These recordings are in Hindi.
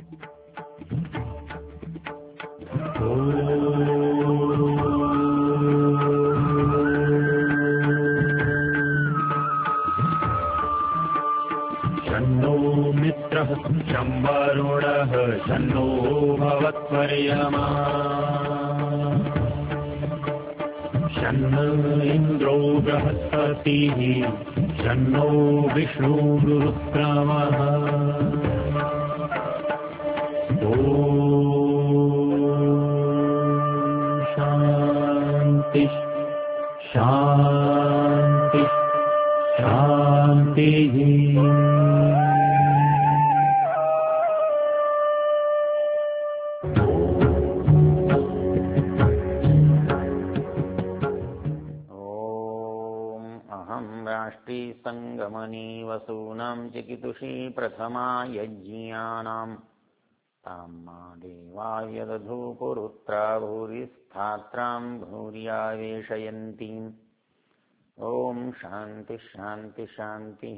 शन्नो मित्रः शं वरुणः शन्नो भवत्वर्यमा शन्न इन्द्रो बृहस्पतिः शन्नो विष्णुरुक्रमः ॐ शान्ति शान्ति शान्तिः। संगमनी वसूनां चिकितुषी प्रथमा यज्ञानां ताम्मा देवा यदधू पुरुत्रा भूरिस्थात्रां भूर्यावेशयन्तीम्। ओम शांति शांति शांति।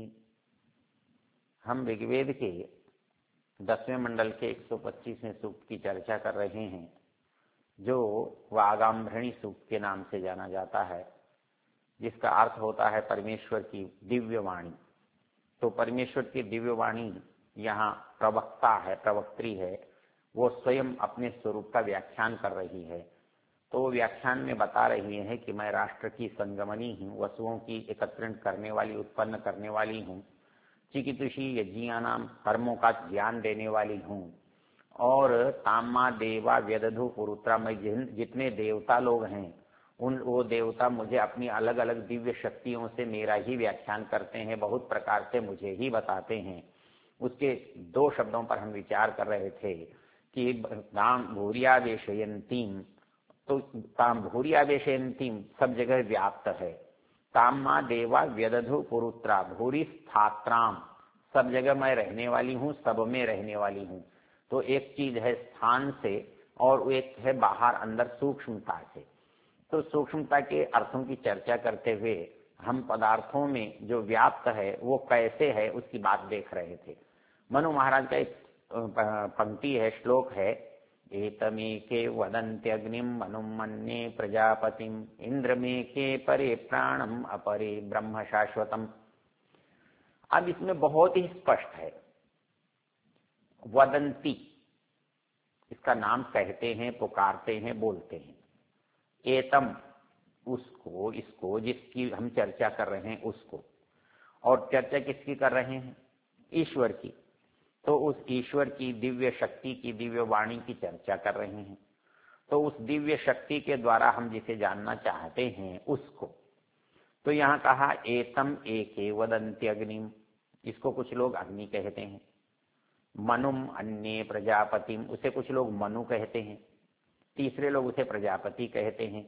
हम ऋग्वेद के 10वें मंडल के 125वें सूक्त की चर्चा कर रहे हैं, जो वागाम्भृणी सूक्त के नाम से जाना जाता है, जिसका अर्थ होता है परमेश्वर की दिव्य वाणी। तो परमेश्वर की दिव्य वाणी यहाँ प्रवक्ता है, प्रवक्त्री है, वो स्वयं अपने स्वरूप का व्याख्यान कर रही है। तो व्याख्यान में बता रही है कि मैं राष्ट्र की संगमनी हूँ, वसुओं की एकत्रण करने वाली, उत्पन्न करने वाली हूँ, चिकितुषी यज्ञानाम कर्मों का ज्ञान देने वाली हूँ, और ताम्मा देवा व्यदधु पुरुत्रा, मैं जितने देवता लोग हैं वो देवता मुझे अपनी अलग अलग दिव्य शक्तियों से मेरा ही व्याख्यान करते हैं, बहुत प्रकार से मुझे ही बताते हैं। उसके 2 शब्दों पर हम विचार कर रहे थे कि ताम भूर्यावेशयन्तीम, तो ताम भूर्यावेशयन्तीम सब जगह व्याप्त है। ताम्मा देवा व्यदधु पुरुत्रा भूरि स्थात्राम, सब जगह मैं रहने वाली हूँ, सब में रहने वाली हूँ। तो एक चीज है स्थान से और एक है बाहर अंदर सूक्ष्मता से। तो सूक्ष्मता के अर्थों की चर्चा करते हुए हम पदार्थों में जो व्याप्त है वो कैसे है उसकी बात देख रहे थे। मनु महाराज का एक पंक्ति है, श्लोक है, एतमेके वदन्त्यग्निम मनुम मन्ये प्रजापतिम इंद्रमेके परे प्राणम अपरे ब्रह्म शाश्वतम। अब इसमें बहुत ही स्पष्ट है, वदंती, इसका नाम कहते हैं, पुकारते हैं, बोलते हैं। एतम, उसको, इसको, जिसकी हम चर्चा कर रहे हैं उसको। और चर्चा किसकी कर रहे हैं? ईश्वर की। तो उस ईश्वर की दिव्य शक्ति की, दिव्य वाणी की चर्चा कर रहे हैं। तो उस दिव्य शक्ति के द्वारा हम जिसे जानना चाहते हैं उसको। तो यहाँ कहा एतम एके वदन्ति अग्निम, इसको कुछ लोग अग्नि कहते हैं। मनुम अन्ये प्रजापतिम, उसे कुछ लोग मनु कहते हैं। तीसरे लोग उसे प्रजापति कहते हैं।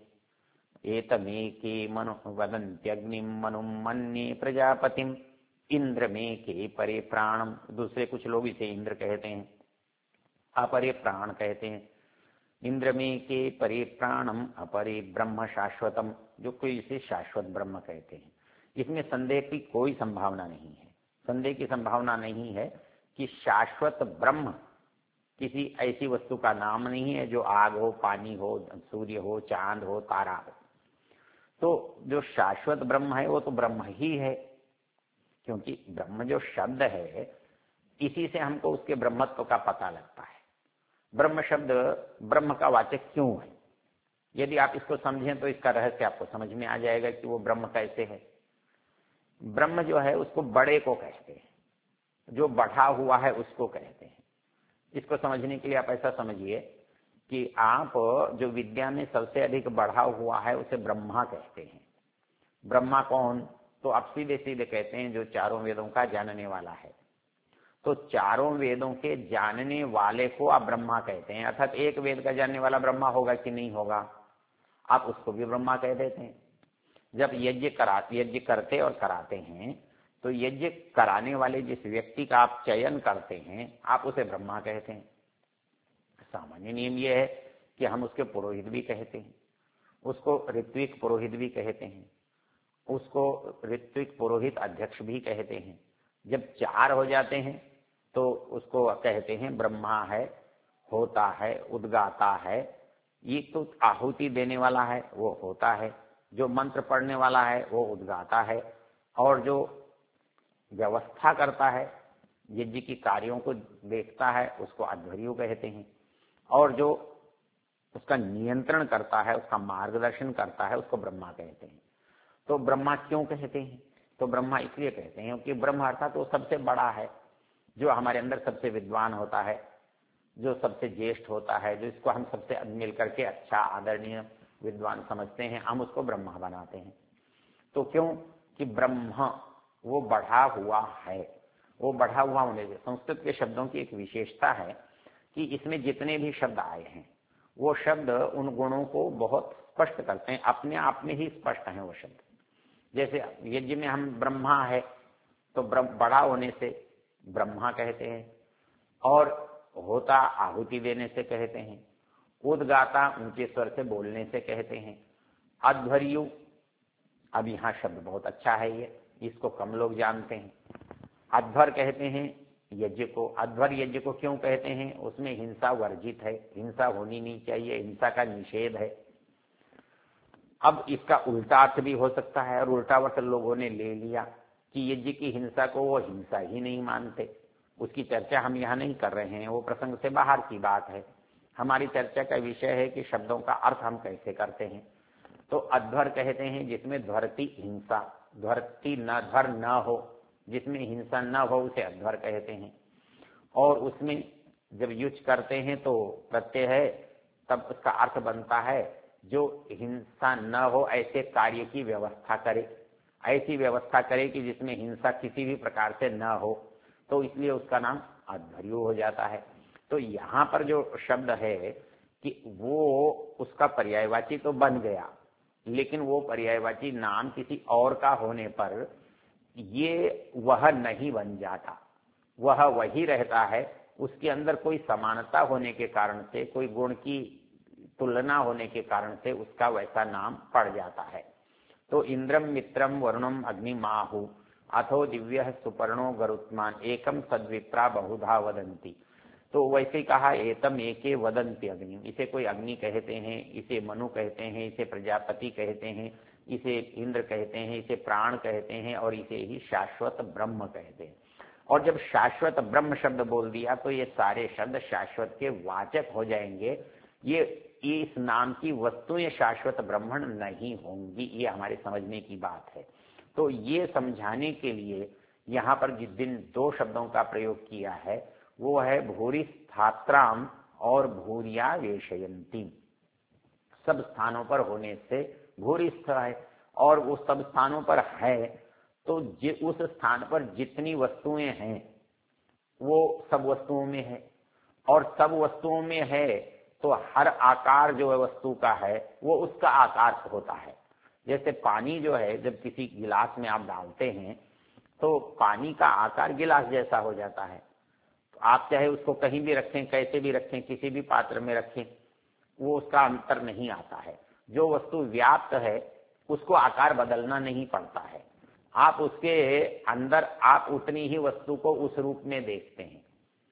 एतमेके मनु वदन्त्यग्निम मनुम मन्ये प्रजापतिम इंद्रमेके परे प्राणम, दूसरे कुछ लोग इसे इंद्र कहते हैं, अपरे प्राण कहते हैं। इंद्रमेके परे प्राणम अपरे ब्रह्म शाश्वतम, जो कोई इसे शाश्वत ब्रह्म कहते हैं। इसमें संदेह की कोई संभावना नहीं है। संदेह की संभावना नहीं है कि शाश्वत ब्रह्म किसी ऐसी वस्तु का नाम नहीं है जो आग हो, पानी हो, सूर्य हो, चांद हो, तारा हो। तो जो शाश्वत ब्रह्म है वो तो ब्रह्म ही है, क्योंकि ब्रह्म जो शब्द है इसी से हमको उसके ब्रह्मत्व का पता लगता है। ब्रह्म शब्द ब्रह्म का वाचक क्यों है? यदि आप इसको समझें तो इसका रहस्य आपको समझ में आ जाएगा कि वो ब्रह्म कैसे है। ब्रह्म जो है उसको बड़े को कहते हैं, जो बढ़ा हुआ है उसको कहते हैं। इसको समझने के लिए आप ऐसा समझिए कि आप जो विद्या में सबसे अधिक बढ़ा हुआ है उसे ब्रह्मा कहते हैं। ब्रह्मा कौन? तो आप सीधे सीधे कहते हैं जो चारों वेदों का जानने वाला है। तो चारों वेदों के जानने वाले को आप ब्रह्मा कहते हैं। अर्थात एक वेद का जानने वाला ब्रह्मा होगा कि नहीं होगा, आप उसको भी ब्रह्मा कह देते हैं। जब यज्ञ करते और कराते हैं तो यज्ञ कराने वाले जिस व्यक्ति का आप चयन करते हैं आप उसे ब्रह्मा कहते हैं। सामान्य नियम यह है कि हम उसके पुरोहित भी कहते हैं, उसको ऋत्विक पुरोहित भी कहते हैं, उसको ऋत्विक पुरोहित अध्यक्ष भी कहते हैं। जब 4 हो जाते हैं तो उसको कहते हैं ब्रह्मा है, होता है, उद्गाता है। ये तो आहुति देने वाला है वो होता है, जो मंत्र पढ़ने वाला है वो उद्गाता है, और जो व्यवस्था करता है, यज्ञ की कार्यों को देखता है उसको अध्वर्यु कहते हैं, और जो उसका नियंत्रण करता है, उसका मार्गदर्शन करता है, उसको ब्रह्मा कहते हैं। तो ब्रह्मा क्यों कहते हैं? तो ब्रह्मा इसलिए कहते हैं क्योंकि ब्रह्म अर्थात वो सबसे बड़ा है, जो हमारे अंदर सबसे विद्वान होता है, जो सबसे ज्येष्ठ होता है, जो इसको हम सबसे मिल करके अच्छा आदरणीय विद्वान समझते हैं, हम उसको ब्रह्मा बनाते हैं। तो क्यों कि ब्रह्म वो बढ़ा हुआ है। वो बढ़ा हुआ होने से संस्कृत के शब्दों की एक विशेषता है कि इसमें जितने भी शब्द आए हैं वो शब्द उन गुणों को बहुत स्पष्ट करते हैं, अपने आप में ही स्पष्ट हैं वो शब्द। जैसे यज्ञ में हम ब्रह्मा है तो बड़ा होने से ब्रह्मा कहते हैं, और होता आहुति देने से कहते हैं, उद्गाता ऊंचे स्वर से बोलने से कहते हैं, अध्वर्यु, अब यहाँ शब्द बहुत अच्छा है ये, इसको कम लोग जानते हैं। अध्वर कहते हैं यज्ञ को। अध्वर यज्ञ को क्यों कहते हैं? उसमें हिंसा वर्जित है, हिंसा होनी नहीं चाहिए, हिंसा का निषेध है। अब इसका उल्टा अर्थ भी हो सकता है, और उल्टा अर्थ लोगों ने ले लिया कि यज्ञ की हिंसा को वो हिंसा ही नहीं मानते। उसकी चर्चा हम यहाँ नहीं कर रहे हैं, वो प्रसंग से बाहर की बात है। हमारी चर्चा का विषय है कि शब्दों का अर्थ हम कैसे करते हैं। तो अध्वर कहते हैं जिसमें ध्वरती हिंसा, ध्वरती न ध्वर न हो, जिसमें हिंसा न हो उसे अध्वर कहते हैं। और उसमें जब युज करते हैं तो प्रत्यय है, तब उसका अर्थ बनता है जो हिंसा न हो ऐसे कार्य की व्यवस्था करे, ऐसी व्यवस्था करे कि जिसमें हिंसा किसी भी प्रकार से न हो, तो इसलिए उसका नाम अध्वर्यु हो जाता है। तो यहाँ पर जो शब्द है कि वो उसका पर्यायवाची तो बन गया, लेकिन वो पर्यायवाची नाम किसी और का होने पर ये वह नहीं बन जाता, वह वही रहता है। उसके अंदर कोई समानता होने के कारण से, कोई गुण की तुलना होने के कारण से उसका वैसा नाम पड़ जाता है। तो इंद्रम मित्रम वरुणम अग्निमाहु अथो दिव्य सुपर्णो गरुत्मान एकम सद्विप्रा बहुधा वदंती। तो वैसे कहा एतम एके वदंती अग्नि, इसे कोई अग्नि कहते हैं, इसे मनु कहते हैं, इसे प्रजापति कहते हैं, इसे इंद्र कहते हैं, इसे प्राण कहते हैं, और इसे ही शाश्वत ब्रह्म कहते हैं। और जब शाश्वत ब्रह्म शब्द बोल दिया तो ये सारे शब्द शाश्वत के वाचक हो जाएंगे। ये इस नाम की वस्तुएं शाश्वत ब्रह्मण नहीं होंगी, ये हमारे समझने की बात है। तो ये समझाने के लिए यहाँ पर जिस दिन दो शब्दों का प्रयोग किया है वो है भूरि स्थात्राम और भूरिया वेशयंती। सब स्थानों पर होने से भूरिस्थ है, और वो सब स्थानों पर है, तो उस स्थान पर जितनी वस्तुएं हैं वो सब वस्तुओं में है, और सब वस्तुओं में है तो हर आकार जो है वस्तु का है वो उसका आकार होता है। जैसे पानी जो है जब किसी गिलास में आप डालते हैं तो पानी का आकार गिलास जैसा हो जाता है। तो आप चाहे उसको कहीं भी रखें, कैसे भी रखें, किसी भी पात्र में रखें, वो उसका अंतर नहीं आता है। जो वस्तु व्याप्त है उसको आकार बदलना नहीं पड़ता है, आप उसके अंदर आप उतनी ही वस्तु को उस रूप में देखते हैं।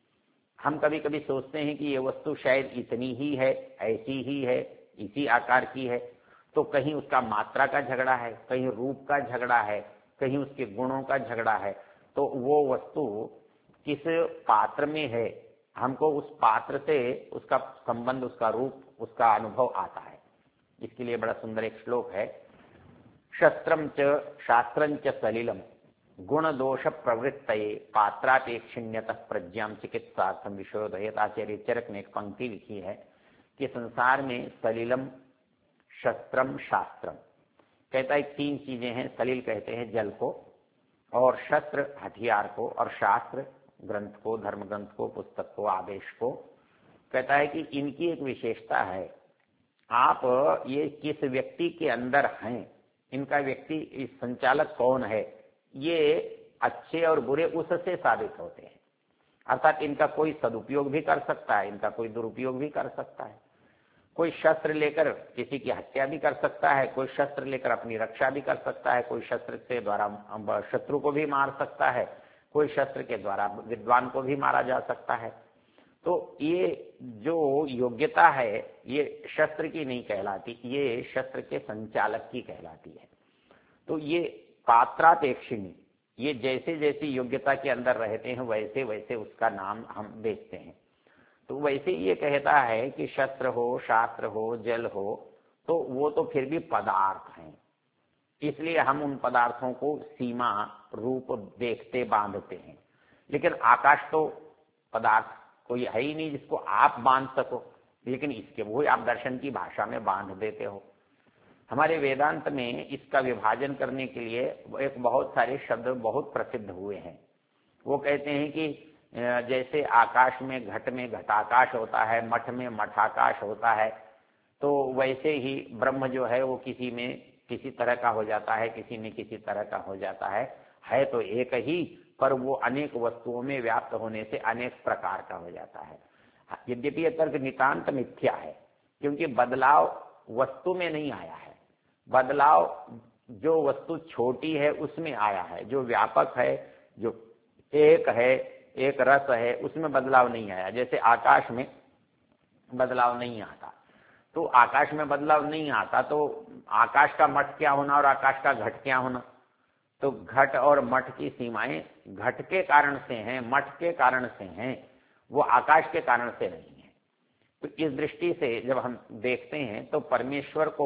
हम कभी कभी सोचते हैं कि ये वस्तु शायद इतनी ही है, ऐसी ही है, इसी आकार की है, तो कहीं उसका मात्रा का झगड़ा है, कहीं रूप का झगड़ा है, कहीं उसके गुणों का झगड़ा है। तो वो वस्तु किस पात्र में है, हमको उस पात्र से उसका संबंध, उसका रूप, उसका अनुभव आता है। इसके लिए बड़ा सुंदर एक श्लोक है, शस्त्रम च शास्त्रं च सलिलम गुण दोष प्रवृत्तये पात्रापेक्षिण्यतः प्रज्ञाम चिकित्सार्थम विशोधयेत। आचार्य चरक ने एक पंक्ति लिखी है कि संसार में सलिलम, शस्त्रम, शास्त्रम, कहता है तीन चीजें हैं। सलिल कहते हैं जल को, और शस्त्र हथियार को, और शास्त्र ग्रंथ को, धर्म ग्रंथ को, पुस्तक को, आदेश को। कहता है कि इनकी एक विशेषता है, आप ये किस व्यक्ति के अंदर हैं, इनका व्यक्ति संचालक कौन है, ये अच्छे और बुरे उससे साबित होते हैं। अर्थात इनका कोई सदुपयोग भी कर सकता है, इनका कोई दुरुपयोग भी कर सकता है। कोई शस्त्र लेकर किसी की हत्या भी कर सकता है, कोई शस्त्र लेकर अपनी रक्षा भी कर सकता है, कोई शस्त्र से द्वारा शत्रु को भी मार सकता है, कोई शस्त्र के द्वारा विद्वान को भी मारा जा सकता है। तो ये जो योग्यता है ये शस्त्र की नहीं कहलाती, ये शस्त्र के संचालक की कहलाती है। तो ये पात्रापेक्षिणी, ये जैसे जैसे योग्यता के अंदर रहते हैं वैसे वैसे उसका नाम हम देखते हैं। तो वैसे ये कहता है कि शस्त्र हो, शास्त्र हो, जल हो, तो वो तो फिर भी पदार्थ हैं, इसलिए हम उन पदार्थों को सीमा रूप देखते बांधते हैं। लेकिन आकाश तो पदार्थ कोई है ही नहीं जिसको आप बांध सको, लेकिन इसके वो आप दर्शन की भाषा में बांध देते हो। हमारे वेदांत में इसका विभाजन करने के लिए एक बहुत सारे शब्द बहुत प्रसिद्ध हुए हैं। वो कहते हैं कि जैसे आकाश में घटाकाश होता है, मठ में मठाकाश होता है, तो वैसे ही ब्रह्म जो है वो किसी में किसी तरह का हो जाता है, किसी में किसी तरह का हो जाता है तो एक ही, पर वो अनेक वस्तुओं में व्याप्त होने से अनेक प्रकार का हो जाता है। यद्यपि यह तर्क नितांत मिथ्या है, क्योंकि बदलाव वस्तु में नहीं आया है, बदलाव जो वस्तु छोटी है उसमें आया है, जो व्यापक है, जो एक है, एक रस है, उसमें बदलाव नहीं आया। जैसे आकाश में बदलाव नहीं आता, तो आकाश में बदलाव नहीं आता तो आकाश का मठ क्या होना और आकाश का घट क्या होना? तो घट और मठ की सीमाएं घट के कारण से हैं, मठ के कारण से हैं, वो आकाश के कारण से नहीं है। तो इस दृष्टि से जब हम देखते हैं तो परमेश्वर को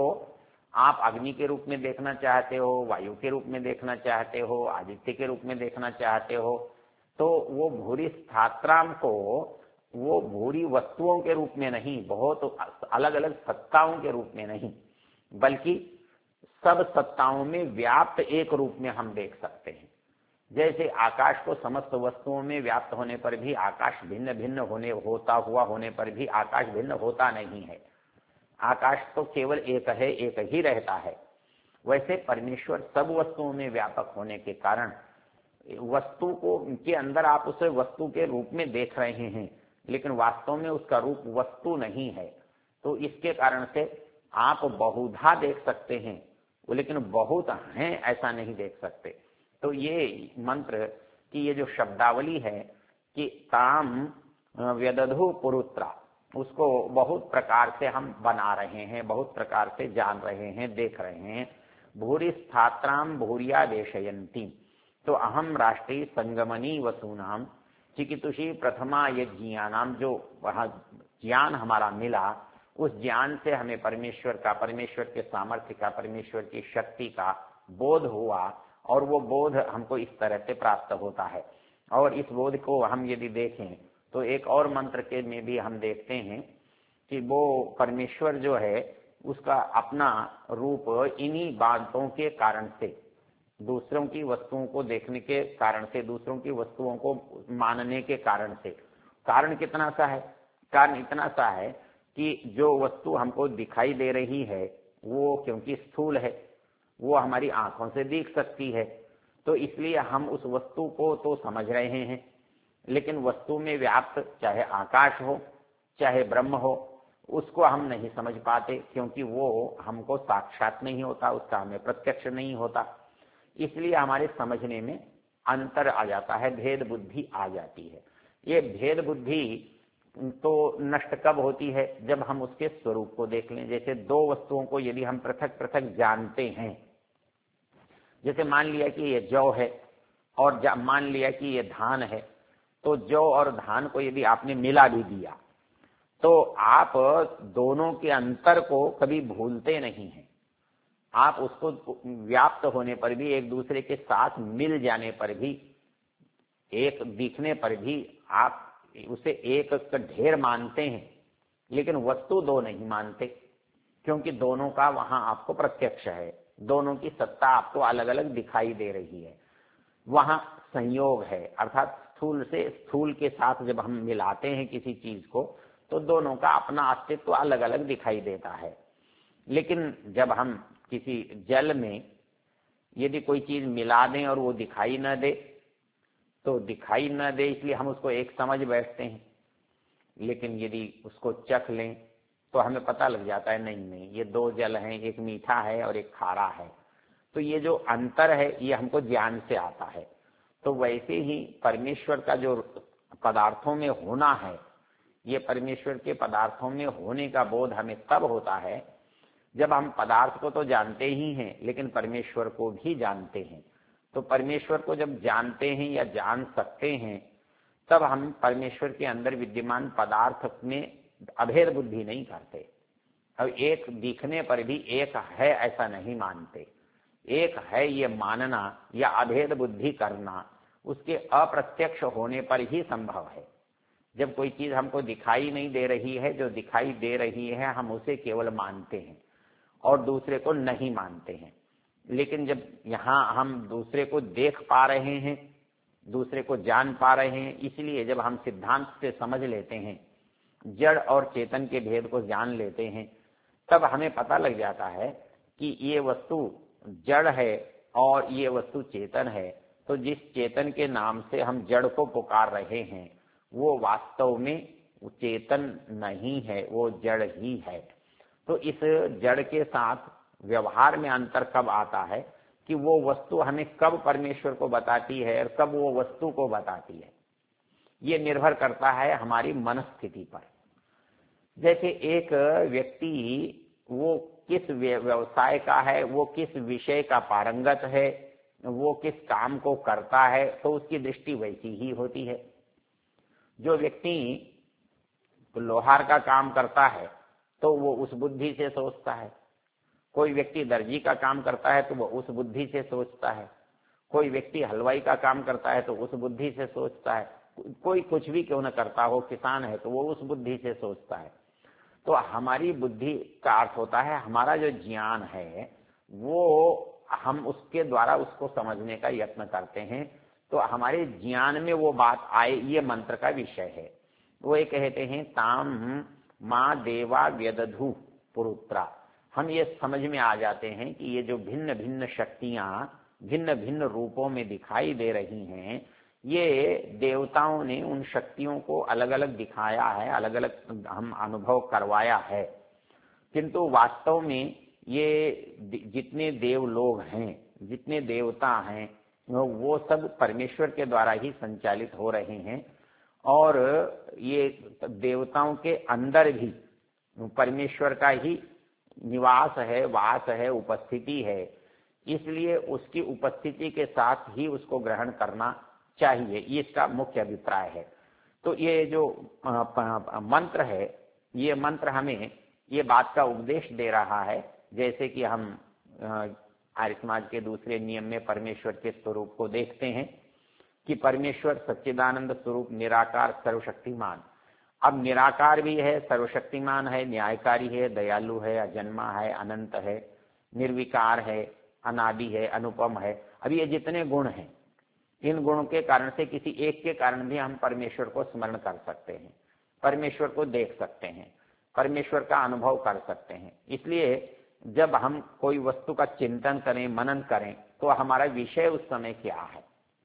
आप अग्नि के रूप में देखना चाहते हो, वायु के रूप में देखना चाहते हो, आदित्य के रूप में देखना चाहते हो, तो वो भूरी स्थात्राम को वो भूरी वस्तुओं के रूप में नहीं, बहुत अलग अलग सत्ताओं के रूप में नहीं, बल्कि सब सत्ताओं में व्याप्त एक रूप में हम देख सकते हैं। जैसे आकाश को समस्त वस्तुओं में व्याप्त होने पर भी आकाश भिन्न भिन्न होने पर भी आकाश भिन्न होता नहीं है, आकाश तो केवल एक है, एक ही रहता है। वैसे परमेश्वर सब वस्तुओं में व्यापक होने के कारण वस्तु को के अंदर आप उसे वस्तु के रूप में देख रहे हैं, लेकिन वास्तव में उसका रूप वस्तु नहीं है। तो इसके कारण से आप बहुधा देख सकते हैं, लेकिन बहुत हैं ऐसा नहीं देख सकते। तो ये मंत्र की ये जो शब्दावली है कि ताम व्यदधु पुरुत्रा, उसको बहुत प्रकार से हम बना रहे हैं, बहुत प्रकार से जान रहे हैं, देख रहे हैं। भूरि स्थात्राम भूरिया देशयंती, तो अहम राष्ट्रीय संगमनी वसूनाम चिकितुषी प्रथमा यज्ञानाम, जो वह ज्ञान हमारा मिला, उस ज्ञान से हमें परमेश्वर का, परमेश्वर के सामर्थ्य का, परमेश्वर की शक्ति का बोध हुआ, और वो बोध हमको इस तरह से प्राप्त होता है। और इस बोध को हम यदि देखें तो एक और मंत्र के में भी हम देखते हैं कि वो परमेश्वर जो है उसका अपना रूप इन्हीं बातों के कारण से, दूसरों की वस्तुओं को देखने के कारण से, दूसरों की वस्तुओं को मानने के कारण से, कारण कितना सा है, कारण इतना सा है कि जो वस्तु हमको दिखाई दे रही है वो क्योंकि स्थूल है, वो हमारी आंखों से दिख सकती है, तो इसलिए हम उस वस्तु को तो समझ रहे हैं, लेकिन वस्तु में व्याप्त चाहे आकाश हो चाहे ब्रह्म हो, उसको हम नहीं समझ पाते, क्योंकि वो हमको साक्षात नहीं होता, उसका हमें प्रत्यक्ष नहीं होता। इसलिए हमारे समझने में अंतर आ जाता है, भेद बुद्धि आ जाती है। ये भेद बुद्धि तो नष्ट कब होती है? जब हम उसके स्वरूप को देख लें। जैसे दो वस्तुओं को यदि हम पृथक पृथक जानते हैं, जैसे मान लिया कि ये जौ है और मान लिया कि ये धान है, तो जौ और धान को यदि आपने मिला भी दिया तो आप दोनों के अंतर को कभी भूलते नहीं हैं। आप उसको व्याप्त होने पर भी, एक दूसरे के साथ मिल जाने पर भी, एक दिखने पर भी आप उसे एक ढेर मानते हैं, लेकिन वस्तु दो नहीं मानते, क्योंकि दोनों का वहां आपको प्रत्यक्ष है, दोनों की सत्ता आपको अलग अलग दिखाई दे रही है। वहां संयोग है, अर्थात स्थूल से स्थूल के साथ जब हम मिलाते हैं किसी चीज को तो दोनों का अपना अस्तित्व अलग अलग दिखाई देता है। लेकिन जब हम किसी जल में यदि कोई चीज मिला दें और वो दिखाई न दे, तो दिखाई न दे इसलिए हम उसको एक समझ बैठते हैं, लेकिन यदि उसको चख लें तो हमें पता लग जाता है नहीं ये दो जल हैं, एक मीठा है और एक खारा है। तो ये जो अंतर है ये हमको ज्ञान से आता है। तो वैसे ही परमेश्वर का जो पदार्थों में होना है, ये परमेश्वर के पदार्थों में होने का बोध हमें तब होता है जब हम पदार्थ को तो जानते ही हैं लेकिन परमेश्वर को भी जानते हैं। तो परमेश्वर को जब जानते हैं या जान सकते हैं तब हम परमेश्वर के अंदर विद्यमान पदार्थ में अभेद बुद्धि नहीं करते। अब एक दिखने पर भी एक है ऐसा नहीं मानते। एक है ये मानना या अभेद बुद्धि करना उसके अप्रत्यक्ष होने पर ही संभव है। जब कोई चीज हमको दिखाई नहीं दे रही है, जो दिखाई दे रही है हम उसे केवल मानते हैं और दूसरे को नहीं मानते हैं। लेकिन जब यहाँ हम दूसरे को देख पा रहे हैं, दूसरे को जान पा रहे हैं, इसलिए जब हम सिद्धांत से समझ लेते हैं, जड़ और चेतन के भेद को जान लेते हैं, तब हमें पता लग जाता है कि ये वस्तु जड़ है और ये वस्तु चेतन है। तो जिस चेतन के नाम से हम जड़ को पुकार रहे हैं वो वास्तव में चेतन नहीं है, वो जड़ ही है। तो इस जड़ के साथ व्यवहार में अंतर कब आता है कि वो वस्तु हमें कब परमेश्वर को बताती है और कब वो वस्तु को बताती है, ये निर्भर करता है हमारी मनस्थिति पर। जैसे एक व्यक्ति वो किस व्यवसाय का है, वो किस विषय का पारंगत है, वो किस काम को करता है, तो उसकी दृष्टि वैसी ही होती है। जो व्यक्ति लोहार का काम करता है तो वो उस बुद्धि से सोचता है। कोई व्यक्ति दर्जी का काम करता है तो वो उस बुद्धि से सोचता है। कोई व्यक्ति हलवाई का काम करता है तो उस बुद्धि से सोचता है। कोई कुछ भी क्यों न करता हो, किसान है तो वो उस बुद्धि से सोचता है। तो हमारी बुद्धि का अर्थ होता है हमारा जो ज्ञान है वो हम उसके द्वारा उसको समझने का यत्न करते हैं। तो हमारे ज्ञान में वो बात आए, ये मंत्र का विषय है। वो ये कहते हैं ताम माँ देवा व्यदधु पुरुत्रा। हम ये समझ में आ जाते हैं कि ये जो भिन्न भिन्न शक्तियां भिन्न भिन्न रूपों में दिखाई दे रही हैं, ये देवताओं ने उन शक्तियों को अलग अलग दिखाया है, अलग अलग हम अनुभव करवाया है। किंतु वास्तव में ये जितने देव लोग हैं, जितने देवता हैं, वो सब परमेश्वर के द्वारा ही संचालित हो रहे हैं। और ये देवताओं के अंदर भी परमेश्वर का ही निवास है, वास है, उपस्थिति है। इसलिए उसकी उपस्थिति के साथ ही उसको ग्रहण करना चाहिए, ये इसका मुख्य अभिप्राय है। तो ये जो मंत्र है, ये मंत्र हमें ये बात का उपदेश दे रहा है, जैसे कि हम आर्य समाज के दूसरे नियम में परमेश्वर के स्वरूप को देखते हैं कि परमेश्वर सच्चिदानंद स्वरूप निराकार सर्वशक्तिमान। अब निराकार भी है, सर्वशक्तिमान है, न्यायकारी है, दयालु है, अजन्मा है, अनंत है, निर्विकार है, अनादि है, अनुपम है। अब ये जितने गुण हैं, इन गुणों के कारण से किसी एक के कारण भी हम परमेश्वर को स्मरण कर सकते हैं, परमेश्वर को देख सकते हैं, परमेश्वर का अनुभव कर सकते हैं। इसलिए जब हम कोई वस्तु का चिंतन करें, मनन करें, तो हमारा विषय उस समय क्या है,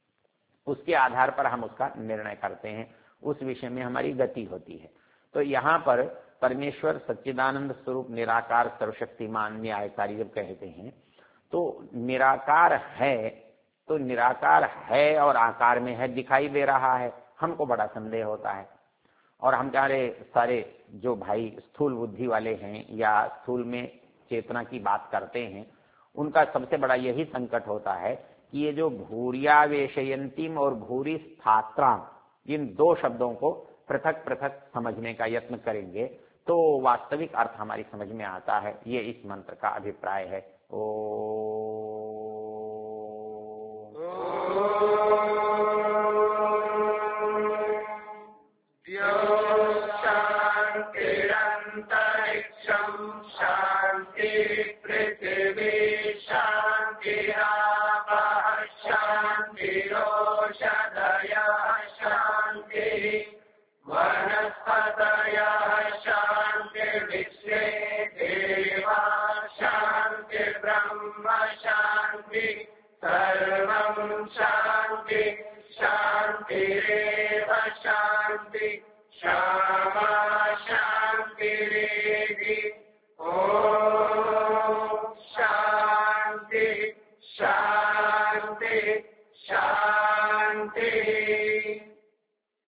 उसके आधार पर हम उसका निर्णय करते हैं, उस विषय में हमारी गति होती है। तो यहाँ पर परमेश्वर सच्चिदानंद स्वरूप निराकार सर्वशक्तिमान न्यायकारी जब कहते हैं तो निराकार है, तो निराकार है और आकार में है, दिखाई दे रहा है, हमको बड़ा संदेह होता है। और हम सारे जो भाई स्थूल बुद्धि वाले हैं या स्थूल में चेतना की बात करते हैं, उनका सबसे बड़ा यही संकट होता है कि ये जो भूरियावेशयंतिम और भूरि स्थात्राम, इन दो शब्दों को पृथक पृथक समझने का यत्न करेंगे तो वास्तविक अर्थ हमारी समझ में आता है। ये इस मंत्र का अभिप्राय है। शांति शांति शांति शामा